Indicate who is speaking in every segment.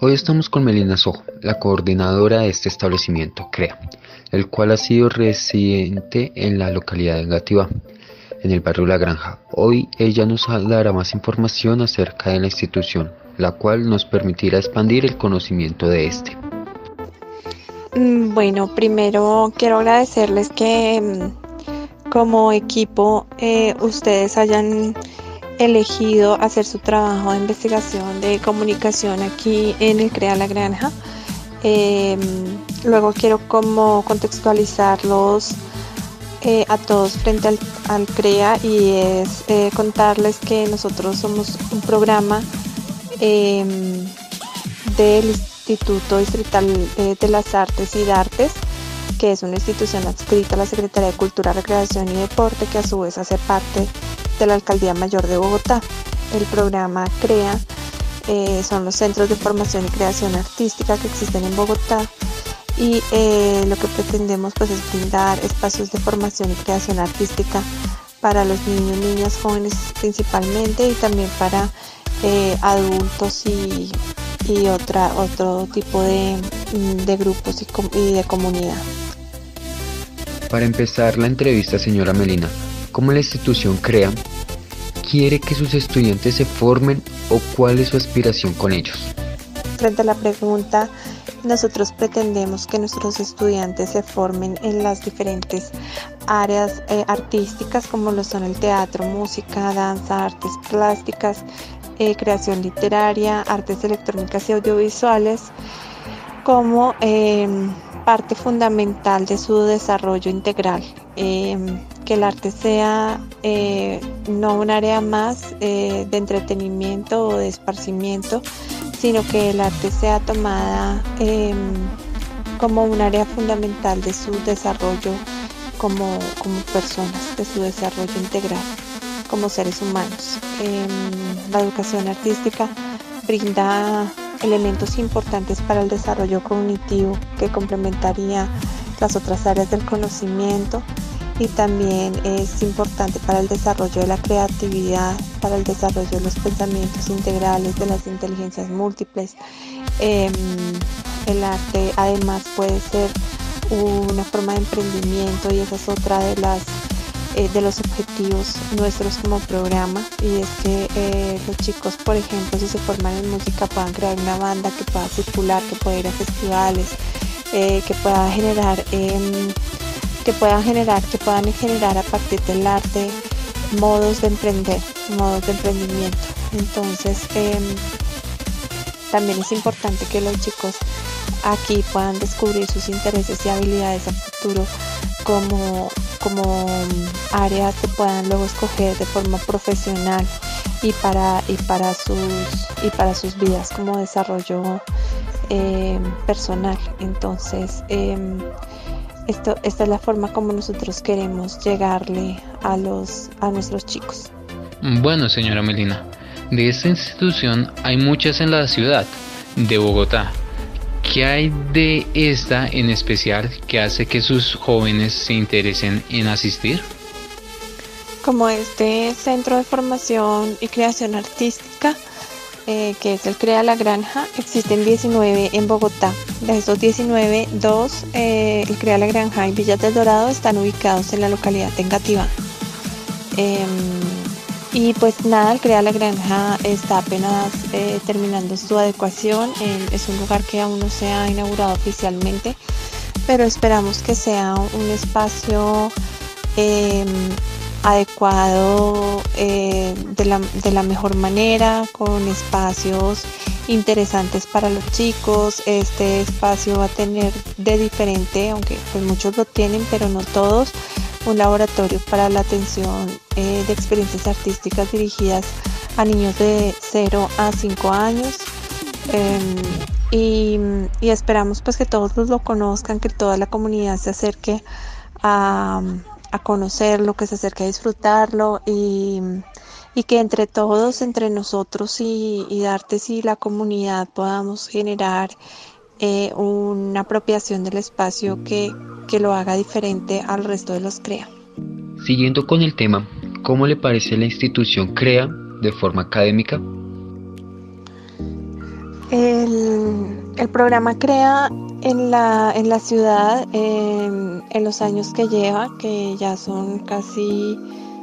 Speaker 1: Hoy estamos con Melina Sojo, la coordinadora de este establecimiento, CREA, el cual ha sido residente en la localidad de Engativá, en el barrio La Granja. Hoy ella nos dará más información acerca de la institución, la cual nos permitirá expandir el conocimiento de este.
Speaker 2: Bueno, primero quiero agradecerles que como equipo ustedes hayan elegido hacer su trabajo de investigación de comunicación aquí en el CREA La Granja. Luego quiero como contextualizarlos a todos frente al CREA y es contarles que nosotros somos un programa del Instituto Distrital de las Artes y Dartes, que es una institución adscrita a la Secretaría de Cultura, Recreación y Deporte, que a su vez hace parte de la Alcaldía Mayor de Bogotá. El programa CREA son los centros de formación y creación artística que existen en Bogotá y lo que pretendemos pues es brindar espacios de formación y creación artística para los niños, niñas, jóvenes principalmente, y también para adultos y otro tipo de grupos y de comunidad.
Speaker 1: Para empezar la entrevista, señora Melina, ¿cómo la institución CREA quiere que sus estudiantes se formen o cuál es su aspiración con ellos?
Speaker 2: Frente a la pregunta, nosotros pretendemos que nuestros estudiantes se formen en las diferentes áreas artísticas, como lo son el teatro, música, danza, artes plásticas, creación literaria, artes electrónicas y audiovisuales, como parte fundamental de su desarrollo integral. Que el arte sea no un área más de entretenimiento o de esparcimiento, sino que el arte sea tomada como un área fundamental de su desarrollo como personas, de su desarrollo integral como seres humanos. La educación artística brinda elementos importantes para el desarrollo cognitivo que complementaría las otras áreas del conocimiento, y también es importante para el desarrollo de la creatividad, para el desarrollo de los pensamientos integrales, de las inteligencias múltiples. El arte además puede ser una forma de emprendimiento, y esa es otra de los objetivos nuestros como programa, y es que los chicos, por ejemplo, si se forman en música, puedan crear una banda que pueda circular, que pueda ir a festivales, que puedan generar a partir del arte modos de emprendimiento. Entonces también es importante que los chicos aquí puedan descubrir sus intereses y habilidades a futuro como áreas que puedan luego escoger de forma profesional y para sus vidas como desarrollo personal. Entonces esta es la forma como nosotros queremos llegarle a nuestros chicos.
Speaker 3: Bueno, señora Melina, de esta institución hay muchas en la ciudad de Bogotá. ¿Qué hay de esta en especial que hace que sus jóvenes se interesen en asistir?
Speaker 2: Como este centro de formación y creación artística, que es el CREA La Granja, existen 19 en Bogotá. De esos 19, 2, el CREA La Granja y Villas del Dorado, están ubicados en la localidad de Engativá. Y pues nada, el CREA La Granja está apenas terminando su adecuación. Es un lugar que aún no se ha inaugurado oficialmente, pero esperamos que sea un espacio adecuado de la mejor manera, con espacios interesantes para los chicos. Este espacio va a tener de diferente, aunque pues muchos lo tienen, pero no todos, un laboratorio para la atención de experiencias artísticas dirigidas a niños de 0 a 5 años. Y esperamos pues que todos lo conozcan, que toda la comunidad se acerque a conocerlo, que se acerque a disfrutarlo, y que entre todos, entre nosotros y Dartes y la comunidad, podamos generar una apropiación del espacio que lo haga diferente al resto de los CREA.
Speaker 1: Siguiendo con el tema, ¿cómo le parece la institución CREA de forma académica?
Speaker 2: El El programa CREA en la ciudad, en los años que lleva, que ya son casi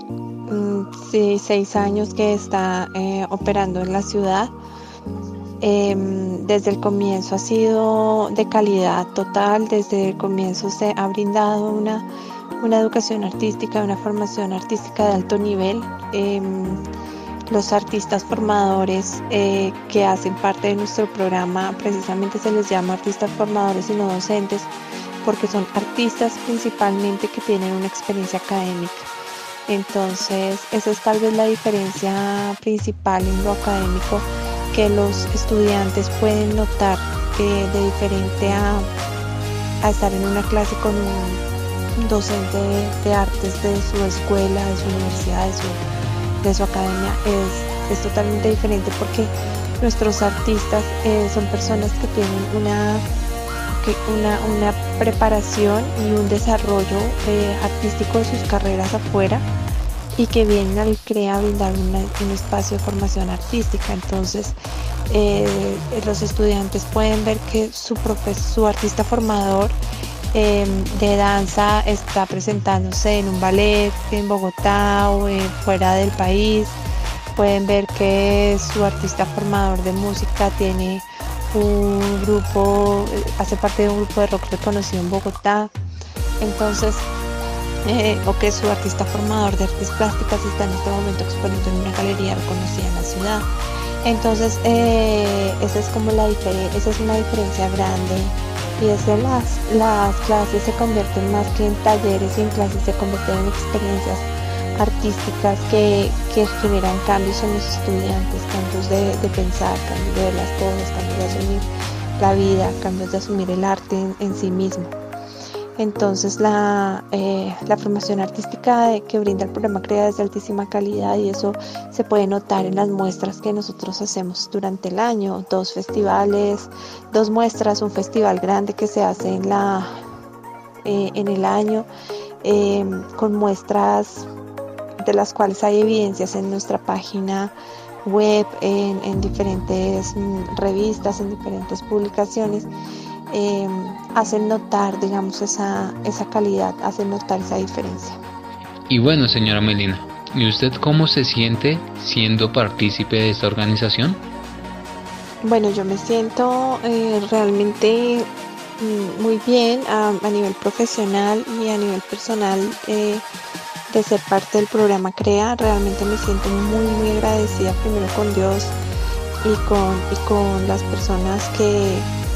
Speaker 2: 6 años que está operando en la ciudad. Desde el comienzo ha sido de calidad total. Desde el comienzo se ha brindado una educación artística, una formación artística de alto nivel. Los artistas formadores que hacen parte de nuestro programa precisamente se les llama artistas formadores y no docentes, porque son artistas principalmente que tienen una experiencia académica. Entonces esa es tal vez la diferencia principal en lo académico, que los estudiantes pueden notar de diferente a estar en una clase con un docente de artes de su escuela, de su universidad, de su academia. Es totalmente diferente, porque nuestros artistas son personas que tienen una preparación y un desarrollo artístico de sus carreras afuera, y que vienen al CREA a brindar un espacio de formación artística. Entonces los estudiantes pueden ver que su artista formador de danza está presentándose en un ballet en Bogotá o fuera del país. Pueden ver que su artista formador de música tiene un grupo, hace parte de un grupo de rock reconocido en Bogotá. Entonces, o que su artista formador de artes plásticas está en este momento exponiendo en una galería reconocida en la ciudad. Entonces, esa es como esa es una diferencia grande, y es que las clases se convierten más que en talleres y en clases, se convierten en experiencias artísticas que generan cambios en los estudiantes, cambios de pensar, cambios de ver las cosas, cambios de asumir la vida, cambios de asumir el arte en sí mismo. Entonces la formación artística que brinda el programa CREA es de altísima calidad, y eso se puede notar en las muestras que nosotros hacemos durante el año. 2 festivales, 2 muestras, un festival grande que se hace en el año, con muestras de las cuales hay evidencias en nuestra página web, en diferentes revistas, en diferentes publicaciones. Hacen notar, digamos, esa calidad, hacen notar esa diferencia.
Speaker 3: Y bueno, señora Melina, ¿y usted cómo se siente siendo partícipe de esta organización?
Speaker 2: Bueno, yo me siento realmente muy bien a nivel profesional y a nivel personal, de ser parte del programa CREA. Realmente me siento muy, muy agradecida, primero con Dios y con las personas que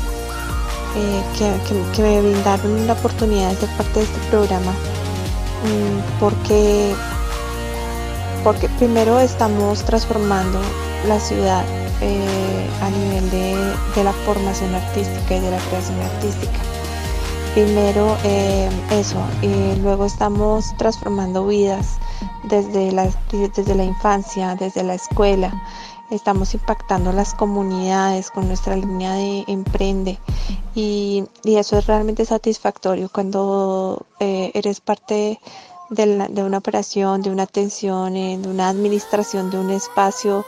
Speaker 2: me brindaron la oportunidad de ser parte de este programa, porque primero estamos transformando la ciudad a nivel de la formación artística y de la creación artística. Primero eso, y luego estamos transformando vidas desde la infancia, desde la escuela. Estamos impactando las comunidades con nuestra línea de Emprende, y eso es realmente satisfactorio cuando eres parte de una operación, de una atención, de una administración de un espacio,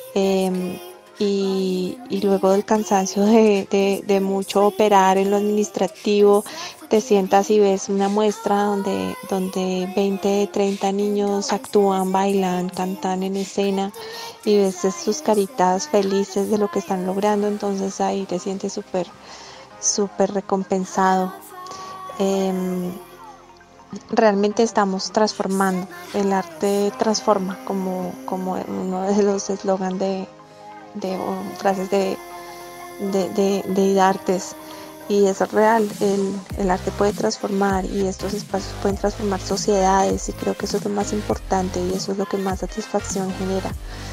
Speaker 2: y luego del cansancio de mucho operar en lo administrativo, te sientas y ves una muestra donde 20, 30 niños actúan, bailan, cantan en escena, y ves sus caritas felices de lo que están logrando. Entonces ahí te sientes súper recompensado. Realmente estamos transformando, el arte transforma, como uno de los eslogans o frases de IDARTES, y eso es real. El arte puede transformar, y estos espacios pueden transformar sociedades, y creo que eso es lo más importante, y eso es lo que más satisfacción genera.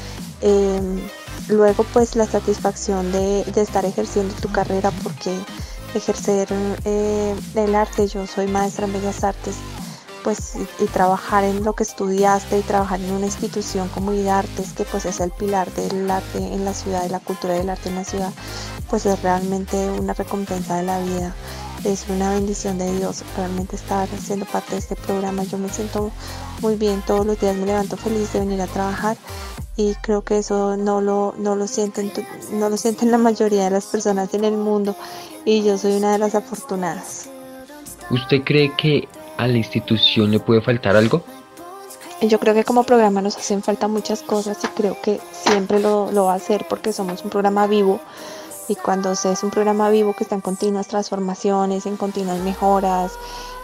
Speaker 2: Luego, pues, la satisfacción de estar ejerciendo tu carrera, porque ejercer el arte, yo soy maestra en Bellas Artes, pues, y trabajar en lo que estudiaste, y trabajar en una institución como IDARTES, que pues es el pilar del arte en la ciudad, de la cultura del arte en la ciudad, pues es realmente una recompensa de la vida, es una bendición de Dios realmente estar siendo parte de este programa. Yo me siento muy bien, todos los días me levanto feliz de venir a trabajar y creo que eso no lo sienten la mayoría de las personas en el mundo y yo soy una de las afortunadas.
Speaker 1: ¿Usted cree que a la institución le puede faltar algo?
Speaker 2: Yo creo que como programa nos hacen falta muchas cosas y creo que siempre lo va a hacer porque somos un programa vivo y cuando se es un programa vivo que está en continuas transformaciones, en continuas mejoras,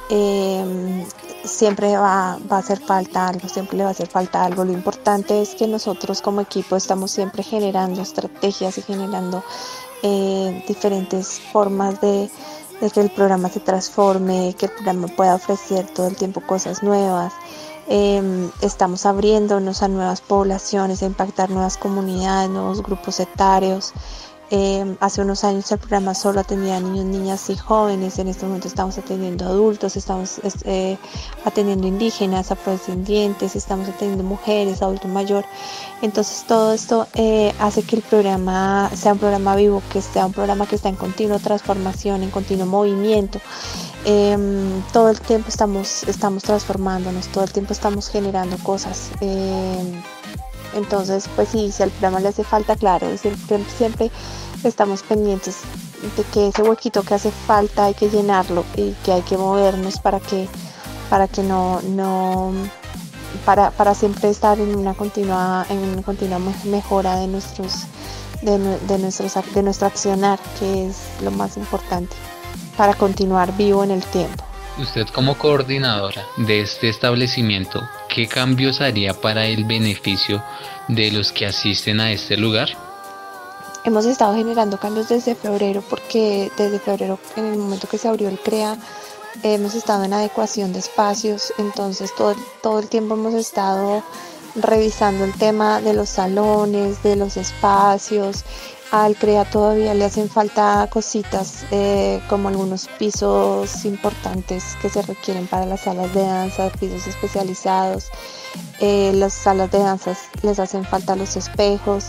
Speaker 2: siempre va a hacer falta algo, siempre le va a hacer falta algo. Lo importante es que nosotros como equipo estamos siempre generando estrategias y generando diferentes formas de que el programa se transforme, que el programa pueda ofrecer todo el tiempo cosas nuevas. Estamos abriéndonos a nuevas poblaciones, a impactar nuevas comunidades, nuevos grupos etarios. Hace unos años el programa solo atendía a niños, niñas y jóvenes. En este momento estamos atendiendo adultos, estamos atendiendo indígenas, afrodescendientes, estamos atendiendo mujeres, adulto mayor. Entonces todo esto hace que el programa sea un programa vivo, que sea un programa que está en continua transformación, en continuo movimiento. Todo el tiempo estamos transformándonos, todo el tiempo estamos generando cosas. Entonces, pues sí, si al programa le hace falta, claro, siempre estamos pendientes de que ese huequito que hace falta hay que llenarlo y que hay que movernos para siempre estar en una continua mejora de nuestro accionar, que es lo más importante para continuar vivo en el tiempo.
Speaker 3: Usted como coordinadora de este establecimiento, ¿qué cambios haría para el beneficio de los que asisten a este lugar?
Speaker 2: Hemos estado generando cambios desde febrero, porque desde febrero, en el momento que se abrió el CREA, hemos estado en adecuación de espacios, entonces todo el tiempo hemos estado revisando el tema de los salones, de los espacios. Al CREA todavía le hacen falta cositas como algunos pisos importantes que se requieren para las salas de danza, pisos especializados. Las salas de danza les hacen falta los espejos.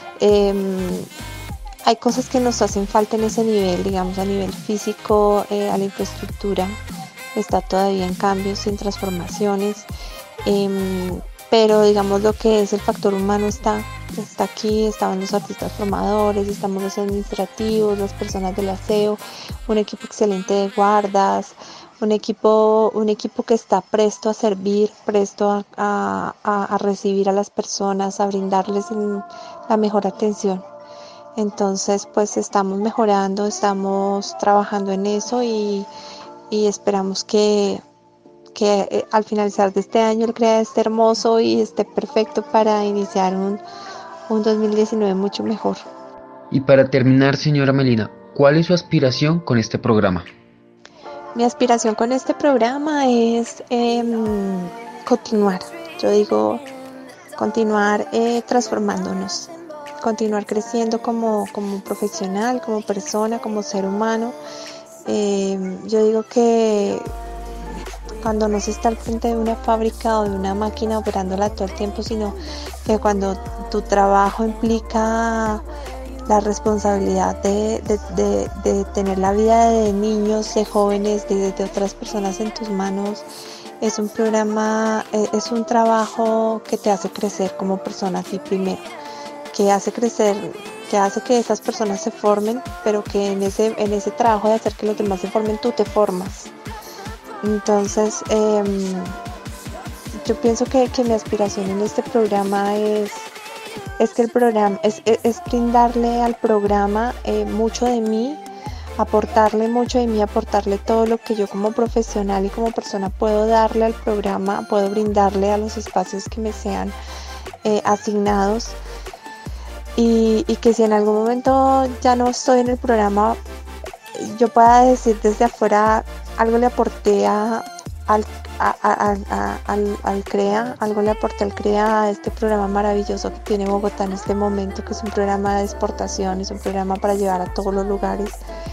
Speaker 2: Hay cosas que nos hacen falta en ese nivel, digamos a nivel físico, a la infraestructura. Está todavía en cambios, en transformaciones. Pero digamos lo que es el factor humano está aquí, estaban los artistas formadores, estamos los administrativos, las personas del aseo, un equipo excelente de guardas, un equipo que está presto a servir, presto a recibir a las personas, a brindarles la mejor atención. Entonces pues estamos mejorando, estamos trabajando en eso y esperamos que al finalizar de este año el CREA esté hermoso y esté perfecto para iniciar un 2019 mucho mejor.
Speaker 1: Y para terminar, señora Melina, ¿cuál es su aspiración con este programa?
Speaker 2: Mi aspiración con este programa es continuar, yo digo continuar transformándonos, continuar creciendo como profesional, como persona, como ser humano. Yo digo que cuando no se está al frente de una fábrica o de una máquina operándola todo el tiempo, sino que cuando tu trabajo implica la responsabilidad de tener la vida de niños, de jóvenes, de otras personas en tus manos, es un programa, es un trabajo que te hace crecer como persona a ti primero, que hace crecer, que hace que esas personas se formen, pero que en ese trabajo de hacer que los demás se formen, tú te formas. Entonces, yo pienso que mi aspiración en este programa es que el programa es brindarle al programa mucho de mí, aportarle mucho de mí, aportarle todo lo que yo como profesional y como persona puedo darle al programa, puedo brindarle a los espacios que me sean asignados, y que si en algún momento ya no estoy en el programa, yo pueda decir desde afuera: algo le aporté al CREA, algo le aporté al CREA, a este programa maravilloso que tiene Bogotá en este momento, que es un programa de exportación, es un programa para llevar a todos los lugares.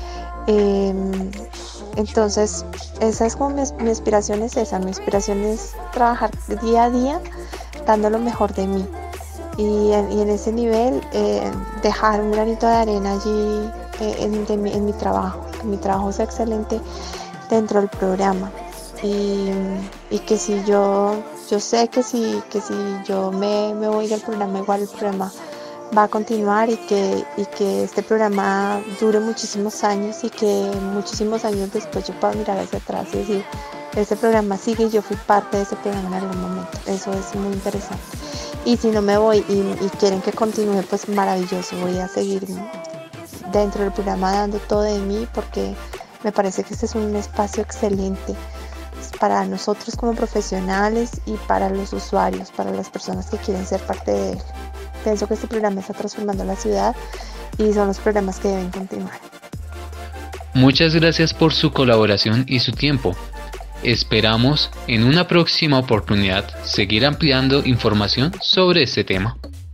Speaker 2: Entonces, esa es como mi aspiración, es esa. Mi aspiración es trabajar día a día dando lo mejor de mí, y en ese nivel dejar un granito de arena allí en mi trabajo, que mi trabajo sea excelente dentro del programa, y que si yo yo sé que si yo me voy del programa, igual el programa va a continuar y que este programa dure muchísimos años y que muchísimos años después yo pueda mirar hacia atrás y decir, este programa sigue y yo fui parte de ese programa en algún momento. Eso es muy interesante. Y si no me voy y quieren que continúe, pues maravilloso, voy a seguir dentro del programa dando todo de mí porque me parece que este es un espacio excelente para nosotros como profesionales y para los usuarios, para las personas que quieren ser parte de él. Pienso que este programa está transformando la ciudad y son los programas que deben continuar.
Speaker 3: Muchas gracias por su colaboración y su tiempo. Esperamos en una próxima oportunidad seguir ampliando información sobre este tema.